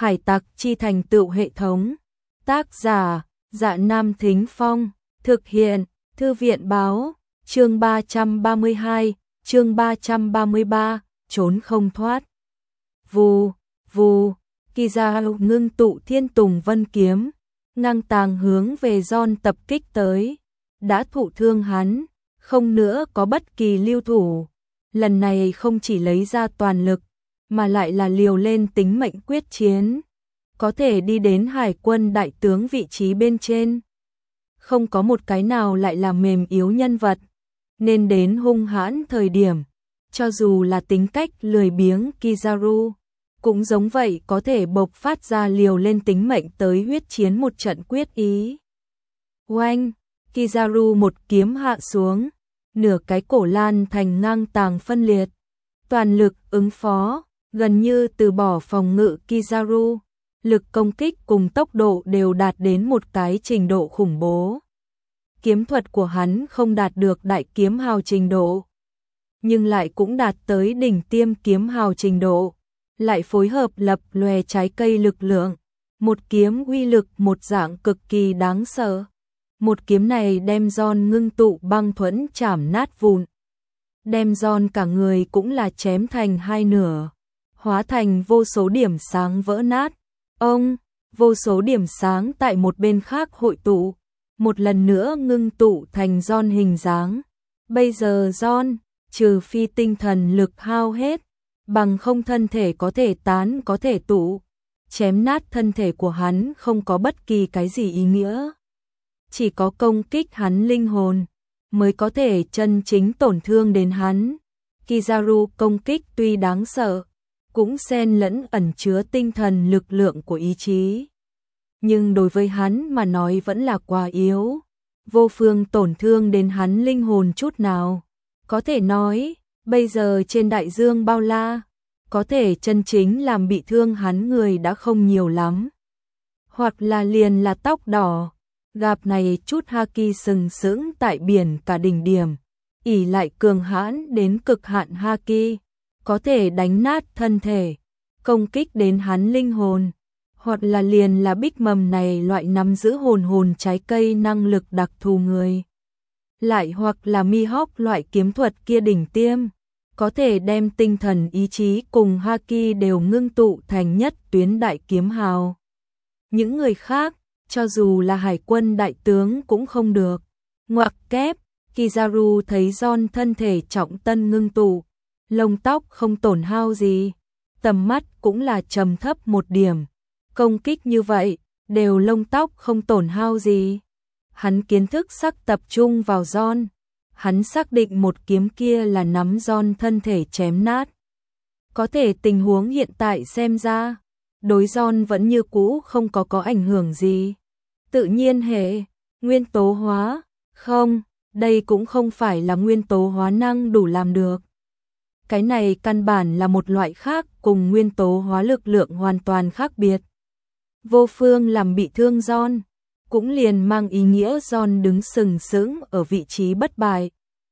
Hải tặc chi thành tựu hệ thống. Tác giả, Dạ Nam Thính Phong. Thực hiện, Thư viện Báo. Chương 332, chương 333, trốn không thoát. Vù, vù, Kizaru ngưng tụ Thiên Tùng Vân kiếm, ngang tàng hướng về Jon tập kích tới. Đã thụ thương hắn, không nữa có bất kỳ lưu thủ. Lần này không chỉ lấy ra toàn lực, mà lại là liều lên tính mệnh quyết chiến. Có thể đi đến hải quân đại tướng vị trí bên trên. Không có một cái nào lại là mềm yếu nhân vật. Nên đến hung hãn thời điểm, cho dù là tính cách lười biếng Kizaru, cũng giống vậy có thể bộc phát ra liều lên tính mệnh tới huyết chiến một trận quyết ý. Oanh, Kizaru một kiếm hạ xuống, nửa cái cổ lan thành ngang tàng phân liệt. Toàn lực ứng phó, gần như từ bỏ phòng ngự Kizaru, lực công kích cùng tốc độ đều đạt đến một cái trình độ khủng bố. Kiếm thuật của hắn không đạt được đại kiếm hào trình độ, nhưng lại cũng đạt tới đỉnh tiêm kiếm hào trình độ, lại phối hợp lập lòe trái cây lực lượng, một kiếm uy lực một dạng cực kỳ đáng sợ. Một kiếm này đem Jon ngưng tụ băng thuẫn chảm nát vụn, đem Jon cả người cũng là chém thành hai nửa, hóa thành vô số điểm sáng vỡ nát. Ông, vô số điểm sáng tại một bên khác hội tụ, một lần nữa ngưng tụ thành Jon hình dáng. Bây giờ Jon, trừ phi tinh thần lực hao hết, bằng không thân thể có thể tán có thể tụ, chém nát thân thể của hắn không có bất kỳ cái gì ý nghĩa. Chỉ có công kích hắn linh hồn, mới có thể chân chính tổn thương đến hắn. Kizaru công kích tuy đáng sợ, cũng xen lẫn ẩn chứa tinh thần lực lượng của ý chí. Nhưng đối với hắn mà nói vẫn là quá yếu, vô phương tổn thương đến hắn linh hồn chút nào. Có thể nói, bây giờ trên đại dương bao la, có thể chân chính làm bị thương hắn người đã không nhiều lắm. Hoặc là liền là tóc đỏ, gặp này chút haki sừng sững tại biển cả đỉnh điểm, ỷ lại cường hãn đến cực hạn haki, có thể đánh nát thân thể, công kích đến hắn linh hồn. Hoặc là liền là Bích Mầm này loại nắm giữ hồn trái cây năng lực đặc thù người. Lại hoặc là Mihawk loại kiếm thuật kia đỉnh tiêm, có thể đem tinh thần ý chí cùng haki đều ngưng tụ thành nhất tuyến đại kiếm hào. Những người khác, cho dù là hải quân đại tướng cũng không được. Ngoặc kép, Kizaru thấy Jon thân thể trọng tân ngưng tụ, lông tóc không tổn hao gì, tầm mắt cũng là trầm thấp một điểm. Công kích như vậy, đều lông tóc không tổn hao gì. Hắn kiến thức sắc tập trung vào Jon. Hắn xác định một kiếm kia là nắm Jon thân thể chém nát. Có thể tình huống hiện tại xem ra, đối Jon vẫn như cũ không có ảnh hưởng gì. Tự nhiên hệ, nguyên tố hóa, không, đây cũng không phải là nguyên tố hóa năng đủ làm được. Cái này căn bản là một loại khác cùng nguyên tố hóa lực lượng hoàn toàn khác biệt. Vô phương làm bị thương Jon, cũng liền mang ý nghĩa Jon đứng sừng sững ở vị trí bất bại.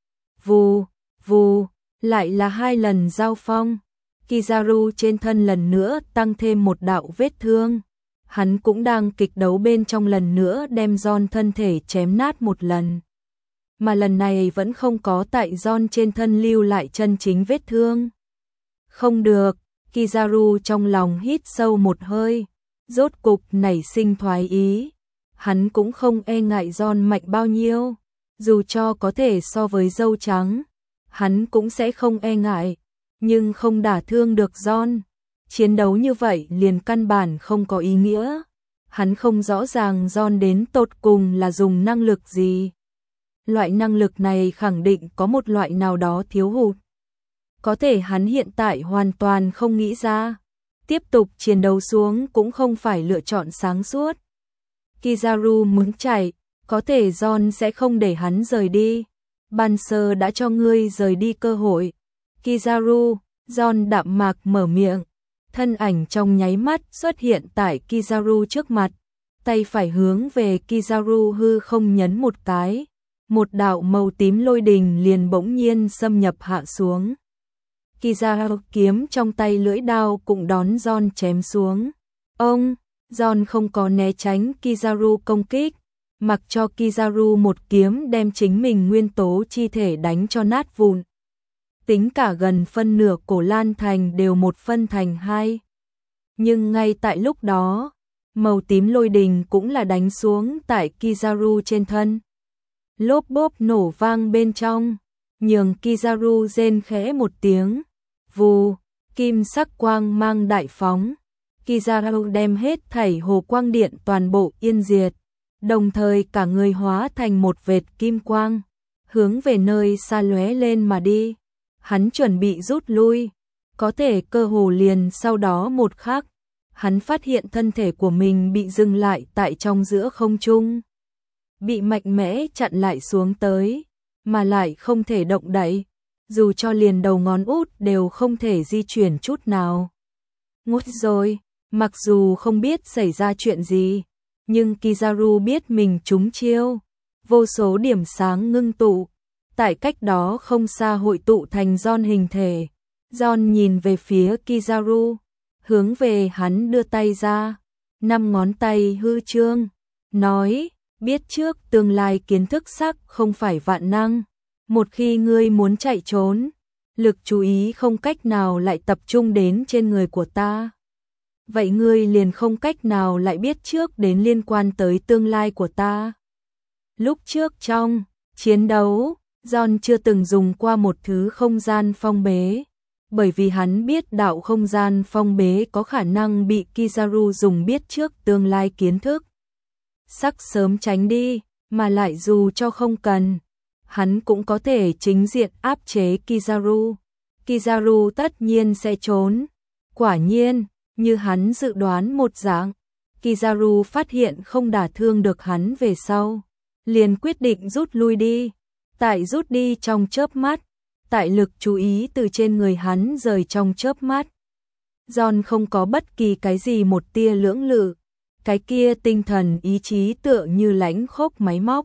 Vù, vù, lại là hai lần giao phong. Kizaru trên thân lần nữa tăng thêm một đạo vết thương. Hắn cũng đang kịch đấu bên trong lần nữa đem Jon thân thể chém nát một lần. Mà lần này vẫn không có tại Jon trên thân lưu lại chân chính vết thương. Không được, Kizaru trong lòng hít sâu một hơi, rốt cục nảy sinh thoái ý. Hắn cũng không e ngại Jon mạnh bao nhiêu, dù cho có thể so với dâu trắng, hắn cũng sẽ không e ngại, nhưng không đả thương được Jon. Chiến đấu như vậy liền căn bản không có ý nghĩa. Hắn không rõ ràng Jon đến tột cùng là dùng năng lực gì. Loại năng lực này khẳng định có một loại nào đó thiếu hụt. Có thể hắn hiện tại hoàn toàn không nghĩ ra. Tiếp tục chiến đấu xuống cũng không phải lựa chọn sáng suốt. Kizaru muốn chạy, có thể Jon sẽ không để hắn rời đi. Ban sơ đã cho ngươi rời đi cơ hội. Kizaru, Jon đạm mạc mở miệng. Thân ảnh trong nháy mắt xuất hiện tại Kizaru trước mặt. Tay phải hướng về Kizaru hư không nhấn một cái. Một đạo màu tím lôi đình liền bỗng nhiên xâm nhập hạ xuống. Kizaru kiếm trong tay lưỡi đao cũng đón Jon chém xuống. Ông, John không có né tránh Kizaru công kích, mặc cho Kizaru một kiếm đem chính mình nguyên tố chi thể đánh cho nát vụn. Tính cả gần phân nửa Cổ Lan Thành đều một phân thành hai. Nhưng ngay tại lúc đó, màu tím lôi đình cũng là đánh xuống tại Kizaru trên thân. Lốp bốp nổ vang bên trong, nhường Kizaru rên khẽ một tiếng. Vù, kim sắc quang mang đại phóng. Kizaru đem hết thảy hồ quang điện toàn bộ yên diệt, đồng thời cả người hóa thành một vệt kim quang, hướng về nơi xa lóe lên mà đi. Hắn chuẩn bị rút lui, có thể cơ hồ liền sau đó một khắc, hắn phát hiện thân thể của mình bị dừng lại tại trong giữa không trung, bị mạnh mẽ chặn lại xuống tới, mà lại không thể động đậy, dù cho liền đầu ngón út đều không thể di chuyển chút nào. Ngút rồi, mặc dù không biết xảy ra chuyện gì, nhưng Kizaru biết mình trúng chiêu, vô số điểm sáng ngưng tụ, tại cách đó không xa hội tụ thành John hình thể. John nhìn về phía Kizaru, hướng về hắn đưa tay ra, 5 ngón tay hư trương, nói, biết trước tương lai kiến thức sắc không phải vạn năng, một khi ngươi muốn chạy trốn, lực chú ý không cách nào lại tập trung đến trên người của ta. Vậy ngươi liền không cách nào lại biết trước đến liên quan tới tương lai của ta. Lúc trước trong chiến đấu, John chưa từng dùng qua một thứ không gian phong bế, bởi vì hắn biết đạo không gian phong bế có khả năng bị Kizaru dùng biết trước tương lai kiến thức. Sắc sớm tránh đi, mà lại dù cho không cần, hắn cũng có thể chính diện áp chế Kizaru. Kizaru tất nhiên sẽ trốn. Quả nhiên, như hắn dự đoán một dạng, Kizaru phát hiện không đả thương được hắn về sau, liền quyết định rút lui đi. Tại rút đi trong chớp mắt, tại lực chú ý từ trên người hắn rời trong chớp mắt, John không có bất kỳ cái gì một tia lưỡng lự, cái kia tinh thần ý chí tựa như lãnh khốc máy móc.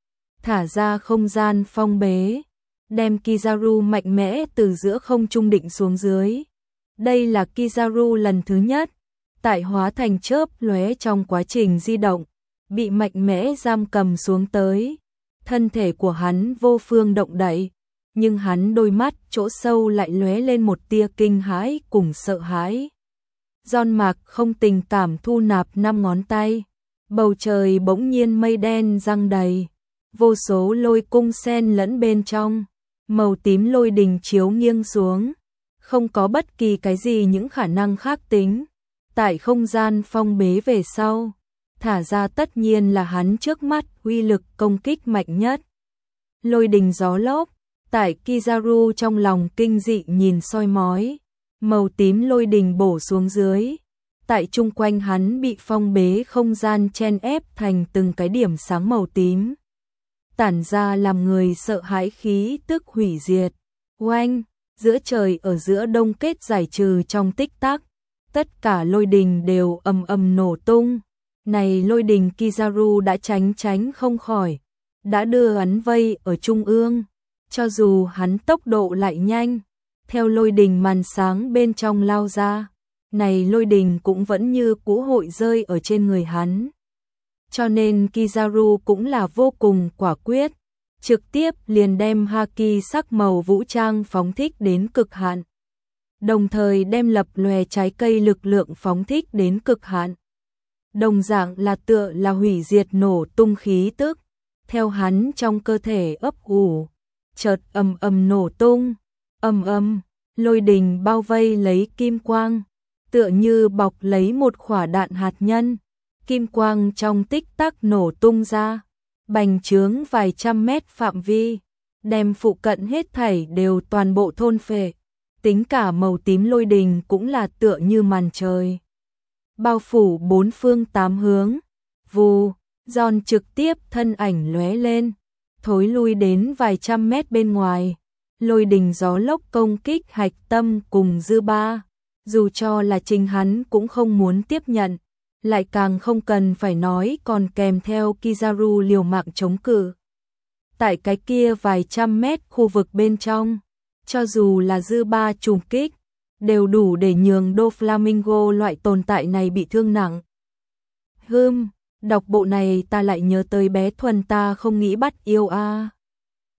Thả ra không gian phong bế, đem Kizaru mạnh mẽ từ giữa không trung định xuống dưới. Đây là Kizaru lần thứ nhất, tại hóa thành chớp lóe trong quá trình di động, bị mạnh mẽ giam cầm xuống tới. Thân thể của hắn vô phương động đậy, nhưng hắn đôi mắt chỗ sâu lại lóe lên một tia kinh hãi cùng sợ hãi. John Mạc không tình cảm thu nạp 5 ngón tay, bầu trời bỗng nhiên mây đen giăng đầy, vô số lôi cung xen lẫn bên trong, màu tím lôi đình chiếu nghiêng xuống, không có bất kỳ cái gì những khả năng khác tính. Tại không gian phong bế về sau, thả ra tất nhiên là hắn trước mắt uy lực công kích mạnh nhất. Lôi đình gió lốc, tại Kizaru trong lòng kinh dị nhìn soi mói, màu tím lôi đình bổ xuống dưới. Tại chung quanh hắn bị phong bế không gian chen ép thành từng cái điểm sáng màu tím, tản ra làm người sợ hãi khí tức hủy diệt. Oanh, giữa trời ở giữa đông kết giải trừ trong tích tắc, tất cả lôi đình đều ầm ầm nổ tung. Này lôi đình Kizaru đã tránh không khỏi, đã đưa hắn vây ở trung ương, cho dù hắn tốc độ lại nhanh, theo lôi đình màn sáng bên trong lao ra, này lôi đình cũng vẫn như cũ hội rơi ở trên người hắn. Cho nên Kizaru cũng là vô cùng quả quyết, trực tiếp liền đem haki sắc màu vũ trang phóng thích đến cực hạn, đồng thời đem lập lòe trái cây lực lượng phóng thích đến cực hạn. Đồng dạng là tựa là hủy diệt nổ tung khí tức, theo hắn trong cơ thể ấp ủ, chợt ầm ầm nổ tung, ầm, lôi đình bao vây lấy kim quang, tựa như bọc lấy một quả đạn hạt nhân, kim quang trong tích tắc nổ tung ra, bành trướng vài trăm mét phạm vi, đem phụ cận hết thảy đều toàn bộ thôn phệ, tính cả màu tím lôi đình cũng là tựa như màn trời, bao phủ bốn phương tám hướng. Vù, John trực tiếp thân ảnh lóe lên, thối lui đến vài trăm mét bên ngoài. Lôi đình gió lốc công kích hạch tâm cùng dư ba, dù cho là chính hắn cũng không muốn tiếp nhận, lại càng không cần phải nói còn kèm theo Kizaru liều mạng chống cự. Tại cái kia vài trăm mét khu vực bên trong, cho dù là dư ba trùng kích, đều đủ để nhường Doflamingo loại tồn tại này bị thương nặng. Đọc bộ này ta lại nhớ tới bé Thuần ta không nghĩ bắt yêu a.